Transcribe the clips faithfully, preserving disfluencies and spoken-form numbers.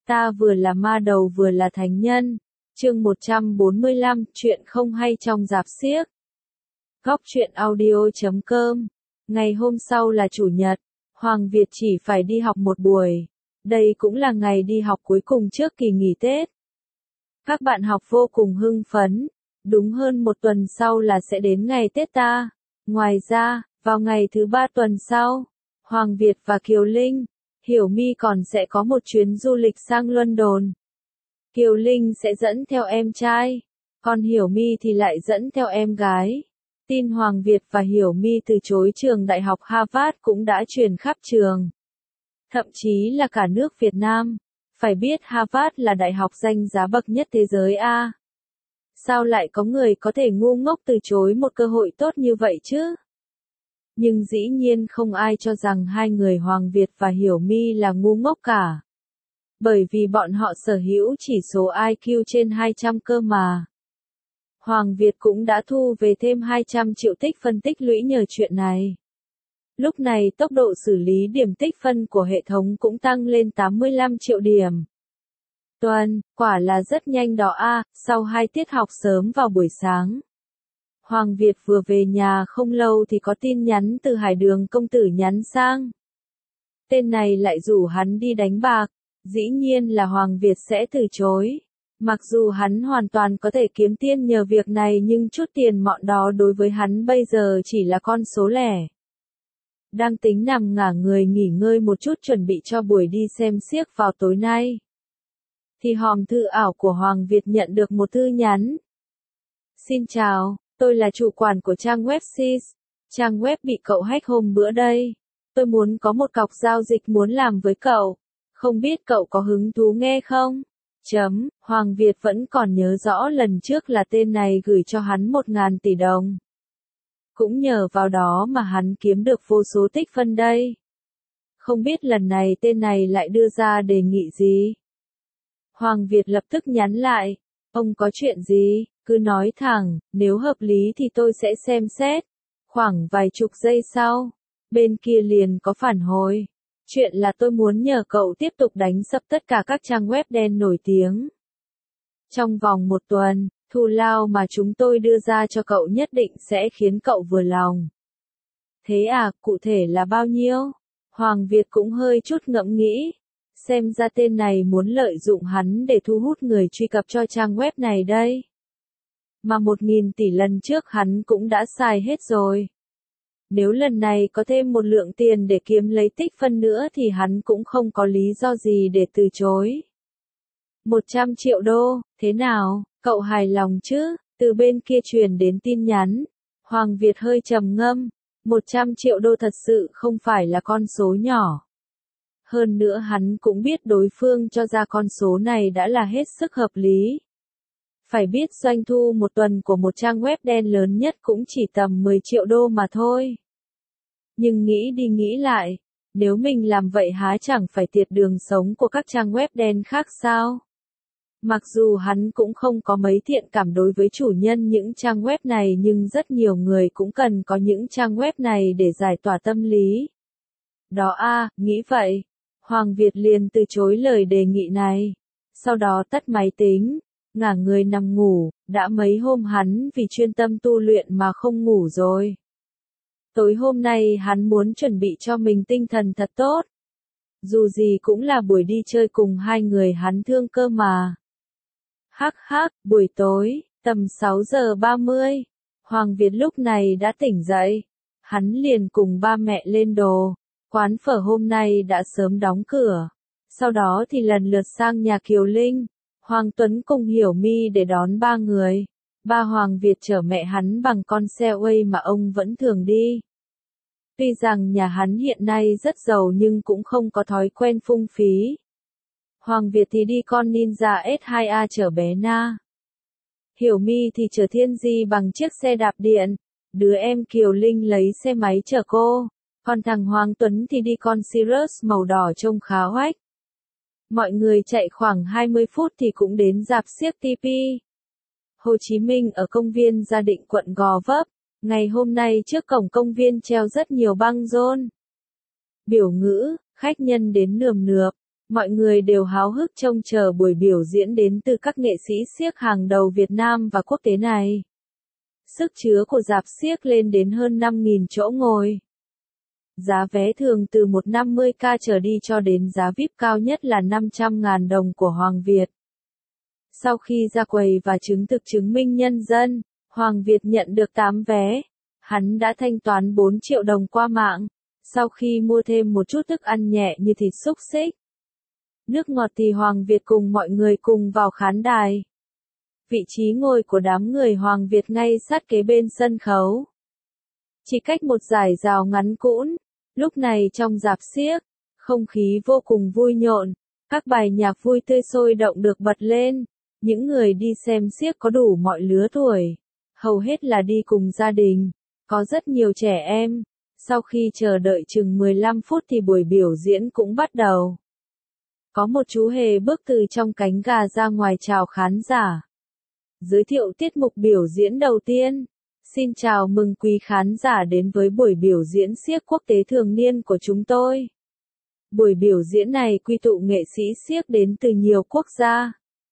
Ta vừa là ma đầu vừa là thánh nhân. Chương một trăm bốn mươi lăm, chuyện không hay trong rạp xiếc. Góc truyện audio chấm com. Ngày hôm sau là chủ nhật, Hoàng Việt chỉ phải đi học một buổi. Đây cũng là ngày đi học cuối cùng trước kỳ nghỉ Tết. Các bạn học vô cùng hưng phấn, đúng hơn một tuần sau là sẽ đến ngày Tết ta. Ngoài ra, vào ngày thứ ba tuần sau, Hoàng Việt và Kiều Linh, Hiểu My còn sẽ có một chuyến du lịch sang London. Kiều Linh sẽ dẫn theo em trai, còn Hiểu My thì lại dẫn theo em gái. Tin Hoàng Việt và Hiểu My từ chối trường đại học Harvard cũng đã truyền khắp trường. Thậm chí là cả nước Việt Nam. Phải biết Harvard là đại học danh giá bậc nhất thế giới a. Sao lại có người có thể ngu ngốc từ chối một cơ hội tốt như vậy chứ? Nhưng dĩ nhiên không ai cho rằng hai người Hoàng Việt và Hiểu My là ngu ngốc cả. Bởi vì bọn họ sở hữu chỉ số I Q trên hai trăm cơ mà. Hoàng Việt cũng đã thu về thêm hai trăm triệu tích phân tích lũy nhờ chuyện này. Lúc này tốc độ xử lý điểm tích phân của hệ thống cũng tăng lên tám mươi lăm triệu điểm. Tuần, quả là rất nhanh đó a. Sau hai tiết học sớm vào buổi sáng. Hoàng Việt vừa về nhà không lâu thì có tin nhắn từ Hải Đường công tử nhắn sang. Tên này lại rủ hắn đi đánh bạc, dĩ nhiên là Hoàng Việt sẽ từ chối. Mặc dù hắn hoàn toàn có thể kiếm tiền nhờ việc này nhưng chút tiền mọn đó đối với hắn bây giờ chỉ là con số lẻ. Đang tính nằm ngả người nghỉ ngơi một chút chuẩn bị cho buổi đi xem xiếc vào tối nay. Thì hòm thư ảo của Hoàng Việt nhận được một thư nhắn. Xin chào, tôi là chủ quản của trang web Sis. Trang web bị cậu hack hôm bữa đây. Tôi muốn có một cọc giao dịch muốn làm với cậu. Không biết cậu có hứng thú nghe không? Chấm, Hoàng Việt vẫn còn nhớ rõ lần trước là tên này gửi cho hắn một ngàn tỷ đồng. Cũng nhờ vào đó mà hắn kiếm được vô số tích phân đây. Không biết lần này tên này lại đưa ra đề nghị gì? Hoàng Việt lập tức nhắn lại. Ông có chuyện gì? Cứ nói thẳng, nếu hợp lý thì tôi sẽ xem xét. Khoảng vài chục giây sau, bên kia liền có phản hồi. Chuyện là tôi muốn nhờ cậu tiếp tục đánh sập tất cả các trang web đen nổi tiếng. Trong vòng một tuần, thù lao mà chúng tôi đưa ra cho cậu nhất định sẽ khiến cậu vừa lòng. Thế à, cụ thể là bao nhiêu? Hoàng Việt cũng hơi chút ngẫm nghĩ. Xem ra tên này muốn lợi dụng hắn để thu hút người truy cập cho trang web này đây. Mà một nghìn tỷ lần trước hắn cũng đã xài hết rồi. Nếu lần này có thêm một lượng tiền để kiếm lấy tích phân nữa thì hắn cũng không có lý do gì để từ chối. một trăm triệu đô, thế nào, cậu hài lòng chứ? Từ bên kia truyền đến tin nhắn. Hoàng Việt hơi trầm ngâm. một trăm triệu đô thật sự không phải là con số nhỏ. Hơn nữa hắn cũng biết đối phương cho ra con số này đã là hết sức hợp lý. Phải biết doanh thu một tuần của một trang web đen lớn nhất cũng chỉ tầm mười triệu đô mà thôi. Nhưng nghĩ đi nghĩ lại, nếu mình làm vậy há chẳng phải tiệt đường sống của các trang web đen khác sao? Mặc dù hắn cũng không có mấy thiện cảm đối với chủ nhân những trang web này nhưng rất nhiều người cũng cần có những trang web này để giải tỏa tâm lý. Đó a, nghĩ vậy. Hoàng Việt liền từ chối lời đề nghị này. Sau đó tắt máy tính, ngả người nằm ngủ, đã mấy hôm hắn vì chuyên tâm tu luyện mà không ngủ rồi. Tối hôm nay hắn muốn chuẩn bị cho mình tinh thần thật tốt. Dù gì cũng là buổi đi chơi cùng hai người hắn thương cơ mà. Hắc hắc, buổi tối, tầm sáu giờ ba mươi, Hoàng Việt lúc này đã tỉnh dậy. Hắn liền cùng ba mẹ lên đồ. Quán phở hôm nay đã sớm đóng cửa. Sau đó thì lần lượt sang nhà Kiều Linh, Hoàng Tuấn cùng Hiểu My để đón ba người. Ba Hoàng Việt chở mẹ hắn bằng con xe Way mà ông vẫn thường đi. Tuy rằng nhà hắn hiện nay rất giàu nhưng cũng không có thói quen phung phí. Hoàng Việt thì đi con Ninja S hai A chở bé Na. Hiểu My thì chở Thiên Di bằng chiếc xe đạp điện. Đứa em Kiều Linh lấy xe máy chở cô. Còn thằng Hoàng Tuấn thì đi con Sirius màu đỏ trông khá oách. Mọi người chạy khoảng hai mươi phút thì cũng đến rạp xiếc tê pê. Hồ Chí Minh ở công viên Gia Định quận Gò Vấp. Ngày hôm nay trước cổng công viên treo rất nhiều băng rôn. Biểu ngữ, khách nhân đến nườm nượp. Mọi người đều háo hức trông chờ buổi biểu diễn đến từ các nghệ sĩ xiếc hàng đầu Việt Nam và quốc tế này. Sức chứa của rạp xiếc lên đến hơn năm nghìn chỗ ngồi. Giá vé thường từ một trăm năm mươi k trở đi cho đến giá vi ai pi cao nhất là năm trăm nghìn đồng của Hoàng Việt. Sau khi ra quầy và chứng thực chứng minh nhân dân, Hoàng Việt nhận được tám vé. Hắn đã thanh toán bốn triệu đồng qua mạng, sau khi mua thêm một chút thức ăn nhẹ như thịt xúc xích. Nước ngọt thì Hoàng Việt cùng mọi người cùng vào khán đài. Vị trí ngồi của đám người Hoàng Việt ngay sát kế bên sân khấu. Chỉ cách một dải rào ngắn cũn, lúc này trong rạp xiếc, không khí vô cùng vui nhộn, các bài nhạc vui tươi sôi động được bật lên. Những người đi xem xiếc có đủ mọi lứa tuổi, hầu hết là đi cùng gia đình, có rất nhiều trẻ em. Sau khi chờ đợi chừng mười lăm phút thì buổi biểu diễn cũng bắt đầu. Có một chú hề bước từ trong cánh gà ra ngoài chào khán giả. Giới thiệu tiết mục biểu diễn đầu tiên. Xin chào mừng quý khán giả đến với buổi biểu diễn xiếc quốc tế thường niên của chúng tôi. Buổi biểu diễn này quy tụ nghệ sĩ xiếc đến từ nhiều quốc gia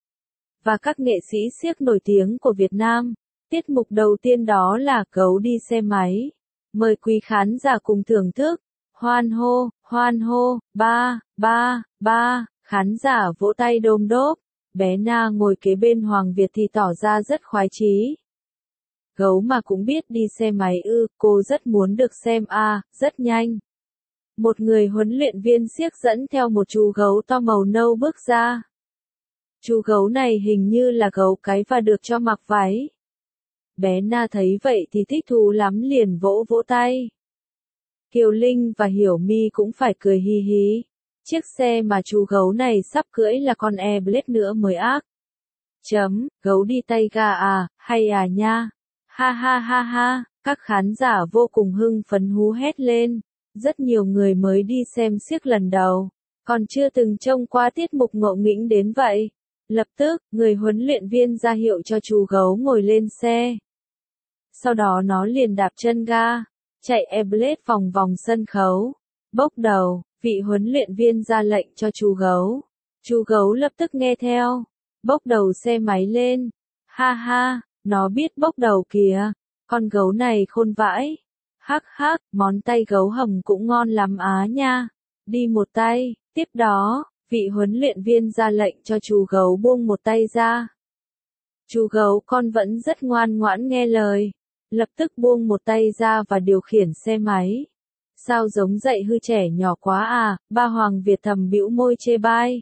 và các nghệ sĩ xiếc nổi tiếng của Việt Nam. Tiết mục đầu tiên đó là Gấu đi xe máy. Mời quý khán giả cùng thưởng thức. Hoan hô, hoan hô, ba, ba, ba, khán giả vỗ tay đôm đốp. Bé Na ngồi kế bên Hoàng Việt thì tỏ ra rất khoái chí. Gấu mà cũng biết đi xe máy ư, cô rất muốn được xem a, à, rất nhanh. Một người huấn luyện viên xiếc dẫn theo một chú gấu to màu nâu bước ra. Chú gấu này hình như là gấu cái và được cho mặc váy. Bé Na thấy vậy thì thích thú lắm liền vỗ vỗ tay. Kiều Linh và Hiểu My cũng phải cười hi hí. Chiếc xe mà chú gấu này sắp cưỡi là con Airblade nữa mới ác. Chấm, gấu đi tay ga à, hay à nha. Ha ha ha ha, các khán giả vô cùng hưng phấn hú hét lên. Rất nhiều người mới đi xem xiếc lần đầu, còn chưa từng trông qua tiết mục ngộ nghĩnh đến vậy. Lập tức, người huấn luyện viên ra hiệu cho chú gấu ngồi lên xe. Sau đó nó liền đạp chân ga, chạy Airblade vòng vòng sân khấu. Bốc đầu, vị huấn luyện viên ra lệnh cho chú gấu. Chú gấu lập tức nghe theo, bốc đầu xe máy lên. Ha ha, nó biết bốc đầu kìa, con gấu này khôn vãi. Hắc hắc, món tay gấu hầm cũng ngon lắm á nha. Đi một tay, tiếp đó, vị huấn luyện viên ra lệnh cho chú gấu buông một tay ra. Chú gấu con vẫn rất ngoan ngoãn nghe lời, lập tức buông một tay ra và điều khiển xe máy. Sao giống dạy hư trẻ nhỏ quá à, ba Hoàng Việt thầm bĩu môi chê bai.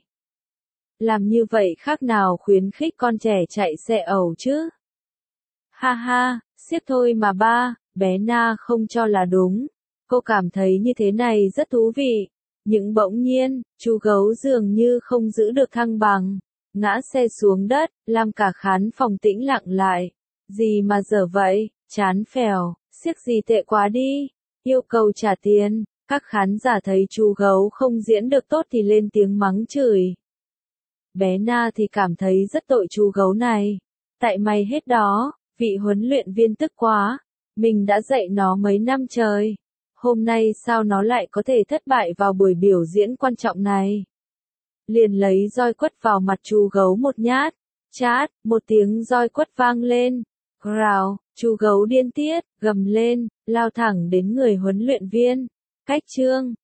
Làm như vậy khác nào khuyến khích con trẻ chạy xe ẩu chứ? Ha ha, xiếc thôi mà ba, bé Na không cho là đúng. Cô cảm thấy như thế này rất thú vị. Nhưng bỗng nhiên, chú gấu dường như không giữ được thăng bằng, ngã xe xuống đất, làm cả khán phòng tĩnh lặng lại. Gì mà dở vậy, chán phèo, xiếc gì tệ quá đi, yêu cầu trả tiền. Các khán giả thấy chú gấu không diễn được tốt thì lên tiếng mắng chửi. Bé Na thì cảm thấy rất tội chú gấu này. Tại mày hết đó, vị huấn luyện viên tức quá. Mình đã dạy nó mấy năm trời. Hôm nay sao nó lại có thể thất bại vào buổi biểu diễn quan trọng này? Liền lấy roi quất vào mặt chú gấu một nhát. Chát, một tiếng roi quất vang lên. Rào, chú gấu điên tiết, gầm lên, lao thẳng đến người huấn luyện viên. Cách chương